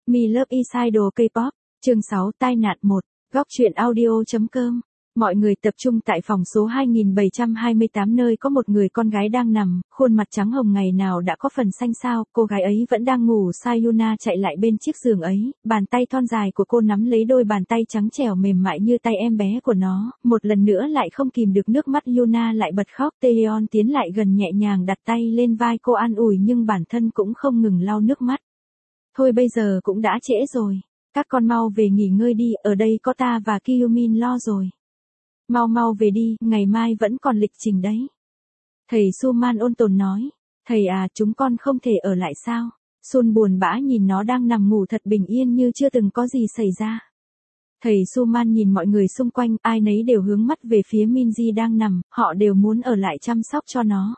Me Love Idol K-pop, chương 6 tai nạn 1, góc truyện audio.com. Mọi người tập trung tại phòng số 2728 nơi có một người con gái đang nằm, khuôn mặt trắng hồng ngày nào đã có phần xanh xao, cô gái ấy vẫn đang ngủ. Sayuna chạy lại bên chiếc giường ấy, bàn tay thon dài của cô nắm lấy đôi bàn tay trắng trẻo mềm mại như tay em bé của nó, một lần nữa lại không kìm được nước mắt Yuna lại bật khóc. Taeyeon tiến lại gần nhẹ nhàng đặt tay lên vai cô an ủi nhưng bản thân cũng không ngừng lau nước mắt. Thôi bây giờ cũng đã trễ rồi, các con mau về nghỉ ngơi đi, ở đây có ta và Kyumin lo rồi. Mau mau về đi, ngày mai vẫn còn lịch trình đấy. Thầy Suman ôn tồn nói. Thầy à, chúng con không thể ở lại sao? Sun buồn bã nhìn nó đang nằm ngủ thật bình yên như chưa từng có gì xảy ra. Thầy Suman nhìn mọi người xung quanh, ai nấy đều hướng mắt về phía Minji đang nằm, họ đều muốn ở lại chăm sóc cho nó.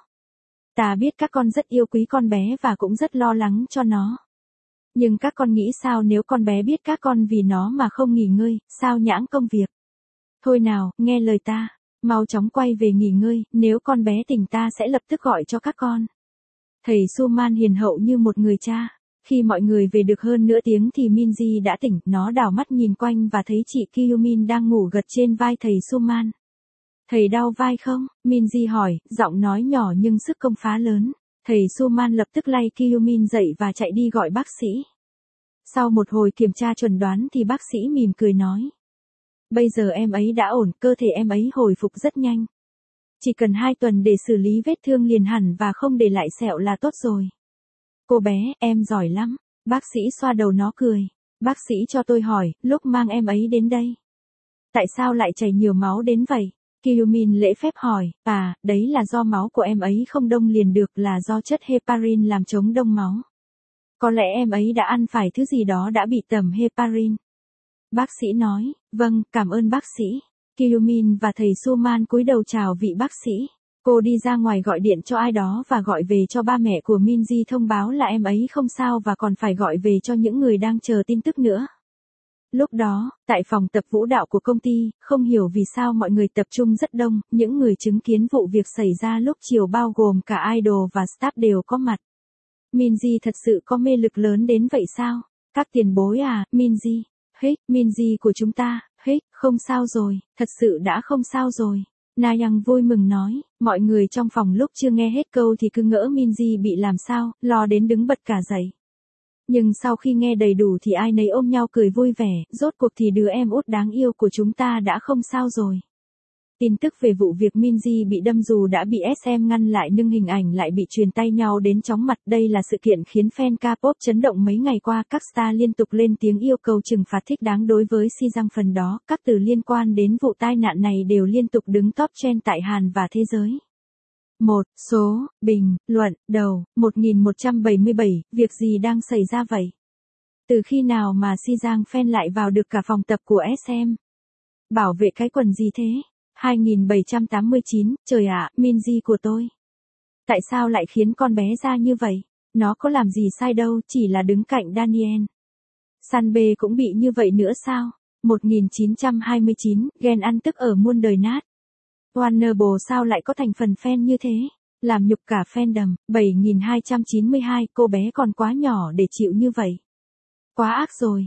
Ta biết các con rất yêu quý con bé và cũng rất lo lắng cho nó. Nhưng các con nghĩ sao nếu con bé biết các con vì nó mà không nghỉ ngơi, sao nhãng công việc? Thôi nào, nghe lời ta, mau chóng quay về nghỉ ngơi, nếu con bé tỉnh ta sẽ lập tức gọi cho các con. Thầy Suman hiền hậu như một người cha. Khi mọi người về được hơn nửa tiếng thì Minji đã tỉnh, nó đảo mắt nhìn quanh và thấy chị Kyumin đang ngủ gật trên vai thầy Suman. Thầy đau vai không? Minji hỏi, giọng nói nhỏ nhưng sức công phá lớn. Thầy Suman lập tức lay Kyumin dậy và chạy đi gọi bác sĩ. Sau một hồi kiểm tra chuẩn đoán thì bác sĩ mỉm cười nói. Bây giờ em ấy đã ổn, cơ thể em ấy hồi phục rất nhanh. Chỉ cần 2 tuần để xử lý vết thương liền hẳn và không để lại sẹo là tốt rồi. Cô bé, em giỏi lắm. Bác sĩ xoa đầu nó cười. Bác sĩ cho tôi hỏi, lúc mang em ấy đến đây, tại sao lại chảy nhiều máu đến vậy? Kyumin lễ phép hỏi, đấy là do máu của em ấy không đông liền được, là do chất heparin làm chống đông máu. Có lẽ em ấy đã ăn phải thứ gì đó đã bị tẩm heparin. Bác sĩ nói, vâng, cảm ơn bác sĩ. Kyumin và thầy Suman cúi đầu chào vị bác sĩ. Cô đi ra ngoài gọi điện cho ai đó và gọi về cho ba mẹ của Minji thông báo là em ấy không sao và còn phải gọi về cho những người đang chờ tin tức nữa. Lúc đó, tại phòng tập vũ đạo của công ty, không hiểu vì sao mọi người tập trung rất đông, những người chứng kiến vụ việc xảy ra lúc chiều bao gồm cả idol và staff đều có mặt. Minji thật sự có mê lực lớn đến vậy sao? Các tiền bối à, Minji. Minji của chúng ta, không sao rồi, thật sự đã không sao rồi. Nayang vui mừng nói, mọi người trong phòng lúc chưa nghe hết câu thì cứ ngỡ Minji bị làm sao, lo đến đứng bật cả dậy. Nhưng sau khi nghe đầy đủ thì ai nấy ôm nhau cười vui vẻ, rốt cuộc thì đứa em út đáng yêu của chúng ta đã không sao rồi. Tin tức về vụ việc Minji bị đâm dù đã bị SM ngăn lại nhưng hình ảnh lại bị truyền tay nhau đến chóng mặt. Đây là sự kiện khiến fan K-pop chấn động mấy ngày qua. Các star liên tục lên tiếng yêu cầu trừng phạt thích đáng đối với Sejang. Phần đó, các từ liên quan đến vụ tai nạn này đều liên tục đứng top trend tại Hàn và thế giới. 1. Số, bình, luận, đầu, 1177, việc gì đang xảy ra vậy? Từ khi nào mà Sejang fan lại vào được cả phòng tập của SM? Bảo vệ cái quần gì thế? 2789, trời ạ, Minji của tôi. Tại sao lại khiến con bé ra như vậy? Nó có làm gì sai đâu, chỉ là đứng cạnh Daniel. Sanbe cũng bị như vậy nữa sao? 1929, ghen ăn tức ở muôn đời nát. Warner Bros sao lại có thành phần fan như thế? Làm nhục cả fandom. 7292, cô bé còn quá nhỏ để chịu như vậy. Quá ác rồi.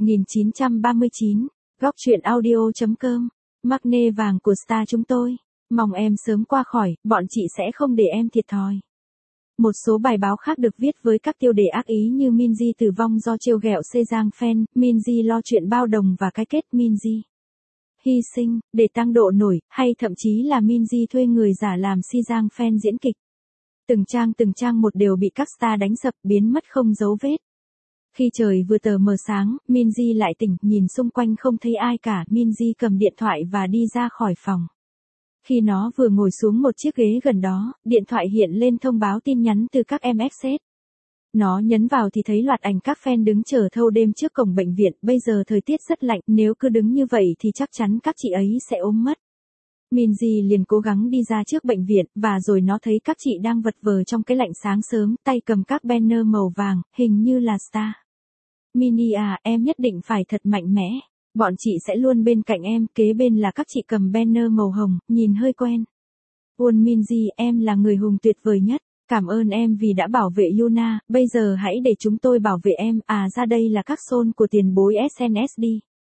1939, góc truyện audio.com. Magne vàng của star chúng tôi. Mong em sớm qua khỏi, bọn chị sẽ không để em thiệt thòi. Một số bài báo khác được viết với các tiêu đề ác ý như Minji tử vong do trêu ghẹo Sejang fan, Minji lo chuyện bao đồng và cái kết Minji hy sinh, để tăng độ nổi, hay thậm chí là Minji thuê người giả làm Sejang fan diễn kịch. Từng trang một đều bị các star đánh sập, biến mất không dấu vết. Khi trời vừa tờ mờ sáng, Minji lại tỉnh, nhìn xung quanh không thấy ai cả, Minji cầm điện thoại và đi ra khỏi phòng. Khi nó vừa ngồi xuống một chiếc ghế gần đó, điện thoại hiện lên thông báo tin nhắn từ các MXS. Nó nhấn vào thì thấy loạt ảnh các fan đứng chờ thâu đêm trước cổng bệnh viện, bây giờ thời tiết rất lạnh, nếu cứ đứng như vậy thì chắc chắn các chị ấy sẽ ốm mất. Minji liền cố gắng đi ra trước bệnh viện, và rồi nó thấy các chị đang vật vờ trong cái lạnh sáng sớm, tay cầm các banner màu vàng, hình như là star. Mini à, em nhất định phải thật mạnh mẽ. Bọn chị sẽ luôn bên cạnh em, kế bên là các chị cầm banner màu hồng, nhìn hơi quen. Won Minji, em là người hùng tuyệt vời nhất. Cảm ơn em vì đã bảo vệ Yuna, bây giờ hãy để chúng tôi bảo vệ em. À ra đây là các soul của tiền bối SNSD.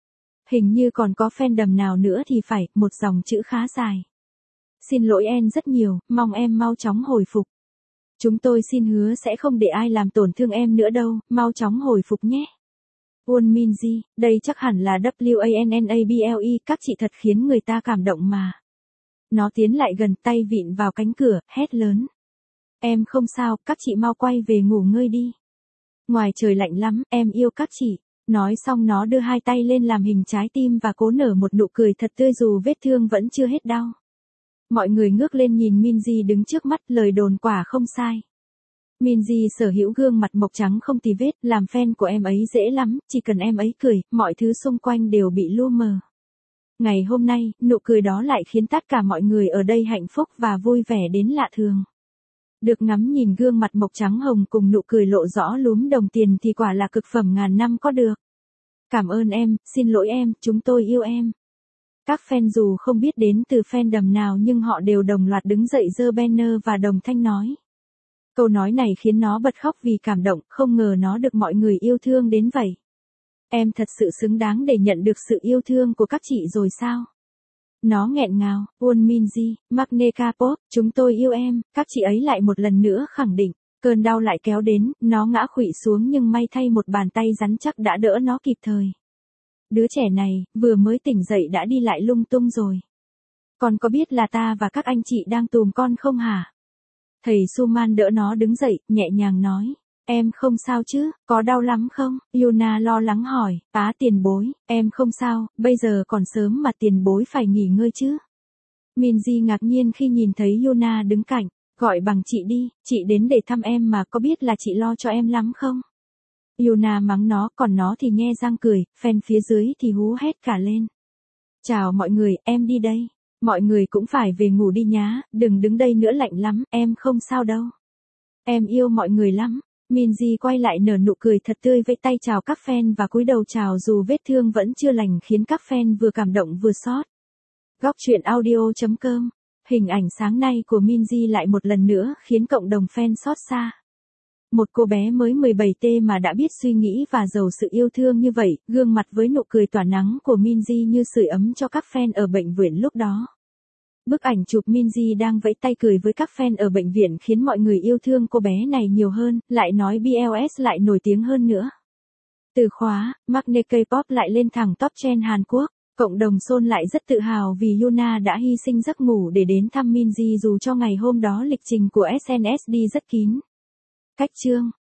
Hình như còn có fandom nào nữa thì phải, một dòng chữ khá dài. Xin lỗi em rất nhiều, mong em mau chóng hồi phục. Chúng tôi xin hứa sẽ không để ai làm tổn thương em nữa đâu, mau chóng hồi phục nhé. Won Minji, đây chắc hẳn là WANNABLE, các chị thật khiến người ta cảm động mà. Nó tiến lại gần, tay vịn vào cánh cửa, hét lớn. Em không sao, các chị mau quay về ngủ ngơi đi. Ngoài trời lạnh lắm, em yêu các chị. Nói xong nó đưa hai tay lên làm hình trái tim và cố nở một nụ cười thật tươi dù vết thương vẫn chưa hết đau. Mọi người ngước lên nhìn Minji đứng trước mắt, lời đồn quả không sai. Minji sở hữu gương mặt mộc trắng không tì vết, làm fan của em ấy dễ lắm, chỉ cần em ấy cười, mọi thứ xung quanh đều bị lu mờ. Ngày hôm nay, nụ cười đó lại khiến tất cả mọi người ở đây hạnh phúc và vui vẻ đến lạ thường. Được ngắm nhìn gương mặt mộc trắng hồng cùng nụ cười lộ rõ lúm đồng tiền thì quả là cực phẩm ngàn năm có được. Cảm ơn em, xin lỗi em, chúng tôi yêu em. Các fan dù không biết đến từ fandom nào nhưng họ đều đồng loạt đứng dậy giơ banner và đồng thanh nói. Câu nói này khiến nó bật khóc vì cảm động, không ngờ nó được mọi người yêu thương đến vậy. Em thật sự xứng đáng để nhận được sự yêu thương của các chị rồi sao? Nó nghẹn ngào, Won Minji, Magneka Pop, chúng tôi yêu em, các chị ấy lại một lần nữa khẳng định. Cơn đau lại kéo đến, nó ngã khuỵu xuống nhưng may thay một bàn tay rắn chắc đã đỡ nó kịp thời. Đứa trẻ này, vừa mới tỉnh dậy đã đi lại lung tung rồi. Con có biết là ta và các anh chị đang tùm con không hả? Thầy Suman đỡ nó đứng dậy, nhẹ nhàng nói. Em không sao chứ, có đau lắm không? Yuna lo lắng hỏi, tiền bối, em không sao, bây giờ còn sớm mà tiền bối phải nghỉ ngơi chứ. Minji ngạc nhiên khi nhìn thấy Yuna đứng cạnh, gọi bằng chị đi, chị đến để thăm em mà có biết là chị lo cho em lắm không? Yuna mắng nó, còn nó thì nhe răng cười, fan phía dưới thì hú hét cả lên. Chào mọi người, em đi đây. Mọi người cũng phải về ngủ đi nhá, đừng đứng đây nữa lạnh lắm, em không sao đâu. Em yêu mọi người lắm. Minji quay lại nở nụ cười thật tươi vẫy tay chào các fan và cúi đầu chào dù vết thương vẫn chưa lành khiến các fan vừa cảm động vừa xót. Góc truyện audio.com. Hình ảnh sáng nay của Minji lại một lần nữa khiến cộng đồng fan xót xa. Một cô bé mới 17T mà đã biết suy nghĩ và giàu sự yêu thương như vậy, gương mặt với nụ cười tỏa nắng của Minji như sưởi ấm cho các fan ở bệnh viện lúc đó. Bức ảnh chụp Minji đang vẫy tay cười với các fan ở bệnh viện khiến mọi người yêu thương cô bé này nhiều hơn, lại nói BLS lại nổi tiếng hơn nữa. Từ khóa, Magne K-pop lại lên thẳng top trend Hàn Quốc. Cộng đồng Seoul lại rất tự hào vì Yuna đã hy sinh giấc ngủ để đến thăm Minji dù cho ngày hôm đó lịch trình của SNSD rất kín. Cách chương